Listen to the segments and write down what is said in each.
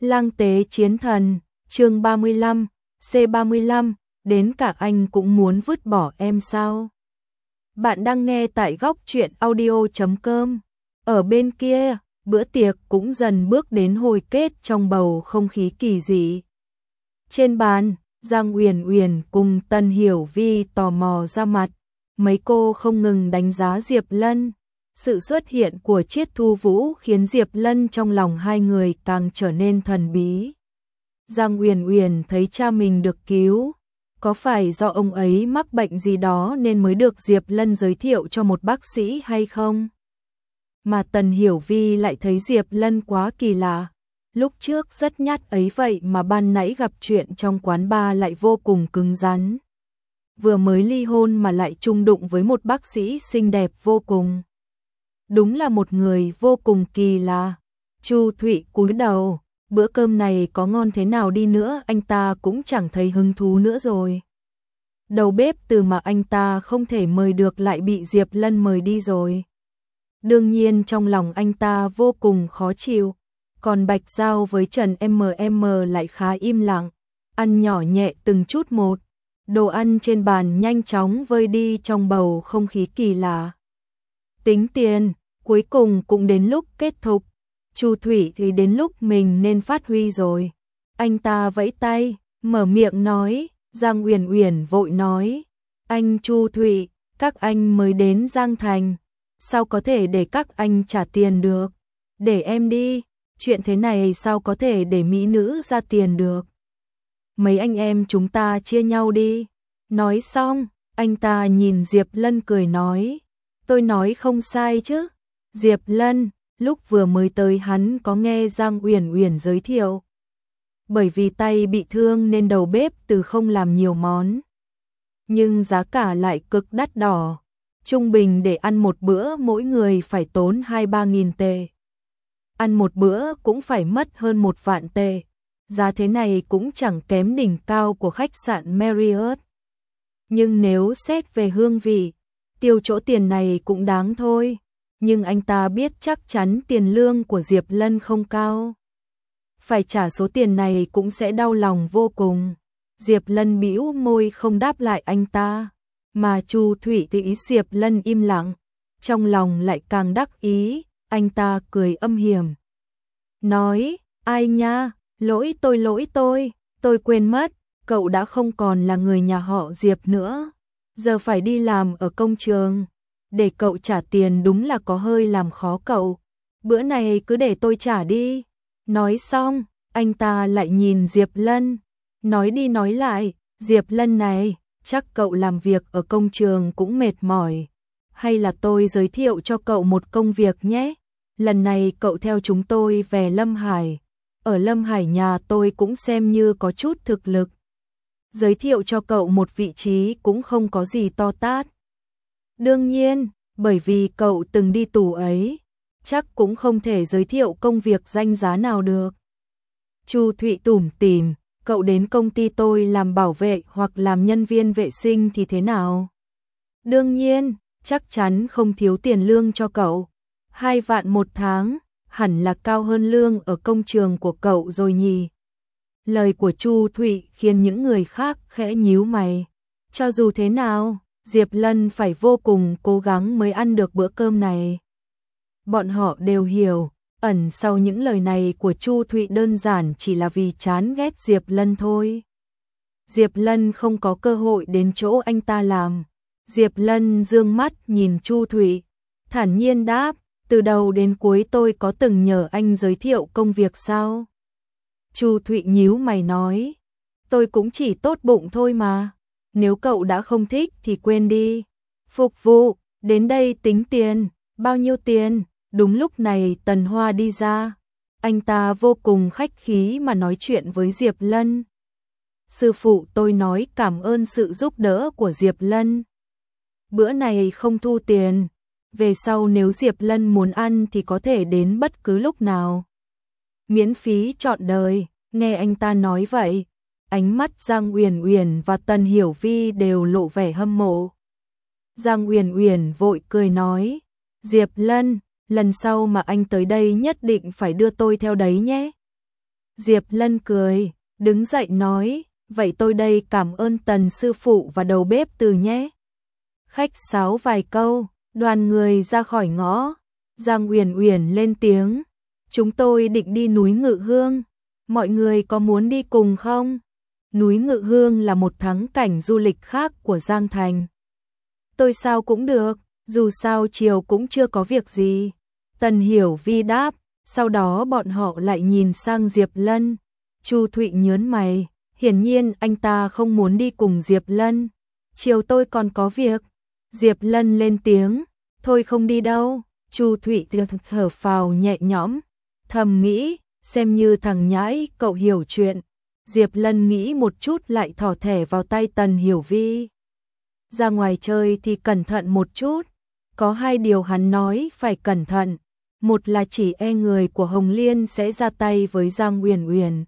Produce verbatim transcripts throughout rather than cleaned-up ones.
Lang tế chiến thần, chương ba mươi lăm, C ba mươi lăm, đến cả anh cũng muốn vứt bỏ em sao? Bạn đang nghe tại góc truyện audio chấm com. Ở bên kia, bữa tiệc cũng dần bước đến hồi kết trong bầu không khí kỳ dị. Trên bàn, Giang Uyển Uyển cùng Tần Hiểu Vi tò mò ra mặt, mấy cô không ngừng đánh giá Diệp Lân. Sự xuất hiện của Triết Thu Vũ khiến Diệp Lân trong lòng hai người càng trở nên thần bí. Giang Uyển Uyển thấy cha mình được cứu, có phải do ông ấy mắc bệnh gì đó nên mới được Diệp Lân giới thiệu cho một bác sĩ hay không? Mà Tần Hiểu Vi lại thấy Diệp Lân quá kỳ lạ. Lúc trước rất nhát ấy vậy mà ban nãy gặp chuyện trong quán bar lại vô cùng cứng rắn. Vừa mới ly hôn mà lại chung đụng với một bác sĩ xinh đẹp vô cùng. Đúng là một người vô cùng kỳ lạ. Chu Thụy cúi đầu, bữa cơm này có ngon thế nào đi nữa anh ta cũng chẳng thấy hứng thú nữa rồi. Đầu bếp từ mà anh ta không thể mời được lại bị Diệp Lân mời đi rồi. Đương nhiên trong lòng anh ta vô cùng khó chịu. Còn Bạch Giao với Trần em em lại khá im lặng, ăn nhỏ nhẹ từng chút một. Đồ ăn trên bàn nhanh chóng vơi đi trong bầu không khí kỳ lạ. Tính tiền, cuối cùng cũng đến lúc kết thúc. Chu Thủy thì đến lúc mình nên phát huy rồi. Anh ta vẫy tay, mở miệng nói, Giang Uyển Uyển vội nói, anh Chu Thủy, các anh mới đến Giang Thành, sao có thể để các anh trả tiền được? Để em đi, chuyện thế này sao có thể để mỹ nữ ra tiền được? Mấy anh em chúng ta chia nhau đi. Nói xong, anh ta nhìn Diệp Lân cười nói, tôi nói không sai chứ? Diệp Lân, lúc vừa mới tới hắn có nghe Giang Uyển Uyển giới thiệu. Bởi vì tay bị thương nên đầu bếp từ không làm nhiều món. Nhưng giá cả lại cực đắt đỏ. Trung bình để ăn một bữa mỗi người phải tốn hai ba nghìn tệ. Ăn một bữa cũng phải mất hơn một vạn tệ. Giá thế này cũng chẳng kém đỉnh cao của khách sạn Marriott. Nhưng nếu xét về hương vị, tiêu chỗ tiền này cũng đáng thôi. Nhưng anh ta biết chắc chắn tiền lương của Diệp Lân không cao. Phải trả số tiền này cũng sẽ đau lòng vô cùng. Diệp Lân bĩu môi không đáp lại anh ta. Mà Chu Thủy thì ý Diệp Lân im lặng. Trong lòng lại càng đắc ý, anh ta cười âm hiểm. Nói, ai nha, lỗi tôi lỗi tôi, tôi quên mất, cậu đã không còn là người nhà họ Diệp nữa. Giờ phải đi làm ở công trường. Để cậu trả tiền đúng là có hơi làm khó cậu. Bữa này cứ để tôi trả đi. Nói xong, anh ta lại nhìn Diệp Lân. Nói đi nói lại, Diệp Lân này, chắc cậu làm việc ở công trường cũng mệt mỏi. Hay là tôi giới thiệu cho cậu một công việc nhé. Lần này cậu theo chúng tôi về Lâm Hải. Ở Lâm Hải nhà tôi cũng xem như có chút thực lực. Giới thiệu cho cậu một vị trí cũng không có gì to tát. Đương nhiên, bởi vì cậu từng đi tù ấy, chắc cũng không thể giới thiệu công việc danh giá nào được. Chu Thụy tủm tỉm, cậu đến công ty tôi làm bảo vệ hoặc làm nhân viên vệ sinh thì thế nào? Đương nhiên, chắc chắn không thiếu tiền lương cho cậu. Hai vạn một tháng, hẳn là cao hơn lương ở công trường của cậu rồi nhỉ? Lời của Chu Thụy khiến những người khác khẽ nhíu mày. Cho dù thế nào, Diệp Lân phải vô cùng cố gắng mới ăn được bữa cơm này. Bọn họ đều hiểu, ẩn sau những lời này của Chu Thụy đơn giản chỉ là vì chán ghét Diệp Lân thôi. Diệp Lân không có cơ hội đến chỗ anh ta làm. Diệp Lân dương mắt nhìn Chu Thụy, thản nhiên đáp, từ đầu đến cuối tôi có từng nhờ anh giới thiệu công việc sao? Chu Thụy nhíu mày nói, tôi cũng chỉ tốt bụng thôi mà. Nếu cậu đã không thích thì quên đi. Phục vụ, đến đây tính tiền. Bao nhiêu tiền? Đúng lúc này Tần Hoa đi ra. Anh ta vô cùng khách khí mà nói chuyện với Diệp Lân. Sư phụ tôi nói cảm ơn sự giúp đỡ của Diệp Lân. Bữa này không thu tiền. Về sau nếu Diệp Lân muốn ăn thì có thể đến bất cứ lúc nào. Miễn phí trọn đời. Nghe anh ta nói vậy, ánh mắt Giang Uyển Uyển và Tần Hiểu Vi đều lộ vẻ hâm mộ. Giang Uyển Uyển vội cười nói, Diệp Lân, lần sau mà anh tới đây nhất định phải đưa tôi theo đấy nhé. Diệp Lân cười, đứng dậy nói, vậy tôi đây cảm ơn Tần sư phụ và đầu bếp Từ nhé. Khách sáo vài câu, đoàn người ra khỏi ngõ. Giang Uyển Uyển lên tiếng, chúng tôi định đi núi Ngự Hương, mọi người có muốn đi cùng không? Núi Ngự Hương là một thắng cảnh du lịch khác của Giang Thành. Tôi sao cũng được, dù sao chiều cũng chưa có việc gì. Tần Hiểu Vi đáp, sau đó bọn họ lại nhìn sang Diệp Lân. Chu Thụy nhớn mày, hiển nhiên anh ta không muốn đi cùng Diệp Lân. Chiều tôi còn có việc. Diệp Lân lên tiếng, thôi không đi đâu. Chu Thụy thở phào nhẹ nhõm, thầm nghĩ, xem như thằng nhãi cậu hiểu chuyện. Diệp Lân nghĩ một chút lại thỏ thẻ vào tay Tần Hiểu Vi. Ra ngoài chơi thì cẩn thận một chút. Có hai điều hắn nói phải cẩn thận. Một là chỉ e người của Hồng Liên sẽ ra tay với Giang Uyển Uyển.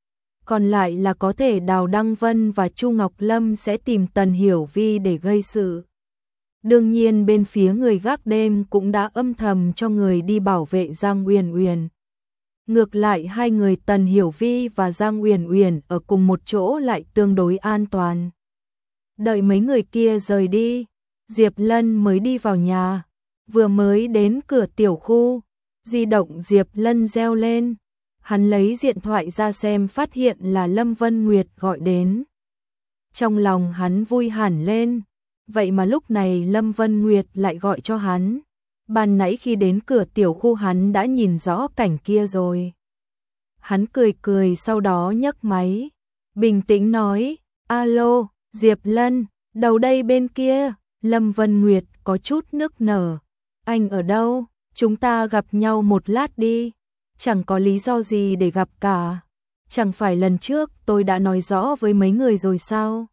Còn lại là có thể Đào Đăng Vân và Chu Ngọc Lâm sẽ tìm Tần Hiểu Vi để gây sự. Đương nhiên bên phía người gác đêm cũng đã âm thầm cho người đi bảo vệ Giang Uyển Uyển. Ngược lại hai người Tần Hiểu Vi và Giang Uyển Uyển ở cùng một chỗ lại tương đối an toàn. Đợi mấy người kia rời đi, Diệp Lân mới đi vào nhà. Vừa mới đến cửa tiểu khu, di động Diệp Lân reo lên. Hắn lấy điện thoại ra xem phát hiện là Lâm Vân Nguyệt gọi đến. Trong lòng hắn vui hẳn lên. Vậy mà lúc này Lâm Vân Nguyệt lại gọi cho hắn. Ban nãy khi đến cửa tiểu khu hắn đã nhìn rõ cảnh kia rồi. Hắn cười cười sau đó nhấc máy. Bình tĩnh nói, alo, Diệp Lân, đầu đây bên kia. Lâm Vân Nguyệt có chút nức nở. Anh ở đâu? Chúng ta gặp nhau một lát đi. Chẳng có lý do gì để gặp cả. Chẳng phải lần trước tôi đã nói rõ với mấy người rồi sao?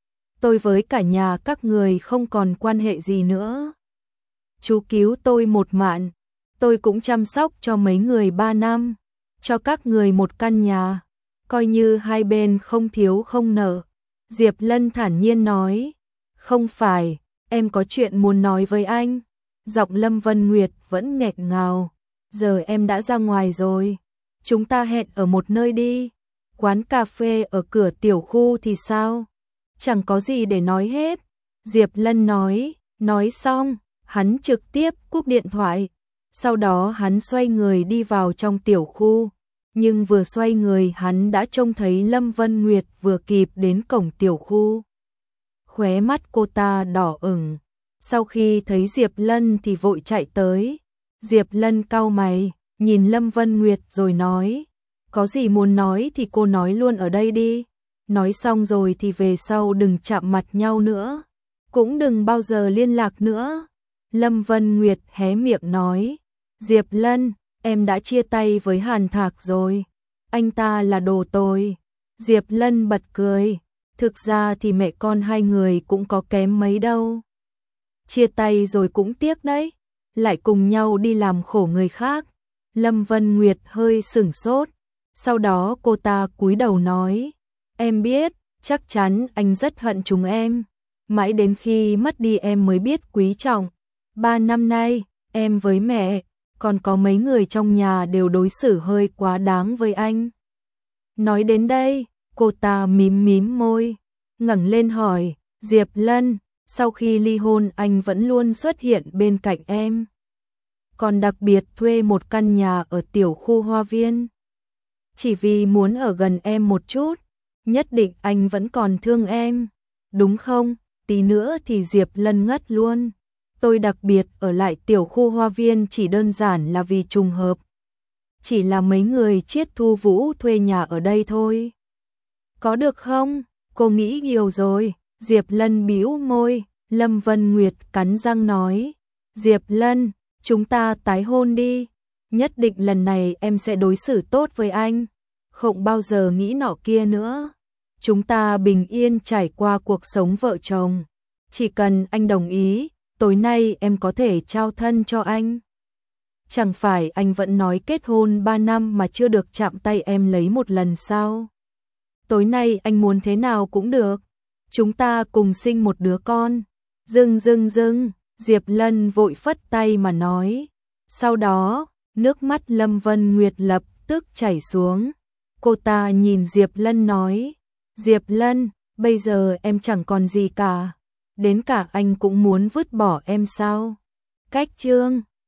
Tôi với cả nhà các người không còn quan hệ gì nữa. Chú cứu tôi một mạng. Tôi cũng chăm sóc cho mấy người ba năm. Cho các người một căn nhà. Coi như hai bên không thiếu không nợ. Diệp Lân thản nhiên nói. Không phải, em có chuyện muốn nói với anh. Giọng Lâm Vân Nguyệt vẫn nghẹn ngào. Giờ em đã ra ngoài rồi. Chúng ta hẹn ở một nơi đi. Quán cà phê ở cửa tiểu khu thì sao? Chẳng có gì để nói hết. Diệp Lân nói. Nói xong, hắn trực tiếp cúp điện thoại. Sau đó hắn xoay người đi vào trong tiểu khu. Nhưng vừa xoay người hắn đã trông thấy Lâm Vân Nguyệt vừa kịp đến cổng tiểu khu. Khóe mắt cô ta đỏ ửng. Sau khi thấy Diệp Lân thì vội chạy tới. Diệp Lân cau mày, nhìn Lâm Vân Nguyệt rồi nói. Có gì muốn nói thì cô nói luôn ở đây đi. Nói xong rồi thì về sau đừng chạm mặt nhau nữa. Cũng đừng bao giờ liên lạc nữa. Lâm Vân Nguyệt hé miệng nói. Diệp Lân, em đã chia tay với Hàn Thạc rồi. Anh ta là đồ tồi. Diệp Lân bật cười. Thực ra thì mẹ con hai người cũng có kém mấy đâu. Chia tay rồi cũng tiếc đấy. Lại cùng nhau đi làm khổ người khác. Lâm Vân Nguyệt hơi sửng sốt. Sau đó cô ta cúi đầu nói. Em biết, chắc chắn anh rất hận chúng em. Mãi đến khi mất đi em mới biết quý trọng. Ba năm nay, em với mẹ, còn có mấy người trong nhà đều đối xử hơi quá đáng với anh. Nói đến đây, cô ta mím mím môi, ngẩng lên hỏi, Diệp Lân, sau khi ly hôn anh vẫn luôn xuất hiện bên cạnh em. Còn đặc biệt thuê một căn nhà ở tiểu khu Hoa Viên. Chỉ vì muốn ở gần em một chút, nhất định anh vẫn còn thương em. Đúng không? Tí nữa thì Diệp Lân ngất luôn. Tôi đặc biệt ở lại tiểu khu Hoa Viên chỉ đơn giản là vì trùng hợp. Chỉ là mấy người Chiết Thu Vũ thuê nhà ở đây thôi. Có được không? Cô nghĩ nhiều rồi. Diệp Lân bĩu môi. Lâm Vân Nguyệt cắn răng nói. Diệp Lân, chúng ta tái hôn đi. Nhất định lần này em sẽ đối xử tốt với anh. Không bao giờ nghĩ nọ kia nữa. Chúng ta bình yên trải qua cuộc sống vợ chồng. Chỉ cần anh đồng ý, tối nay em có thể trao thân cho anh. Chẳng phải anh vẫn nói kết hôn ba năm mà chưa được chạm tay em lấy một lần sao? Tối nay anh muốn thế nào cũng được. Chúng ta cùng sinh một đứa con. Dưng dưng dưng, Diệp Lân vội phất tay mà nói. Sau đó, nước mắt Lâm Vân Nguyệt lập tức chảy xuống. Cô ta nhìn Diệp Lân nói, Diệp Lân, bây giờ em chẳng còn gì cả, đến cả anh cũng muốn vứt bỏ em sao? Cách chương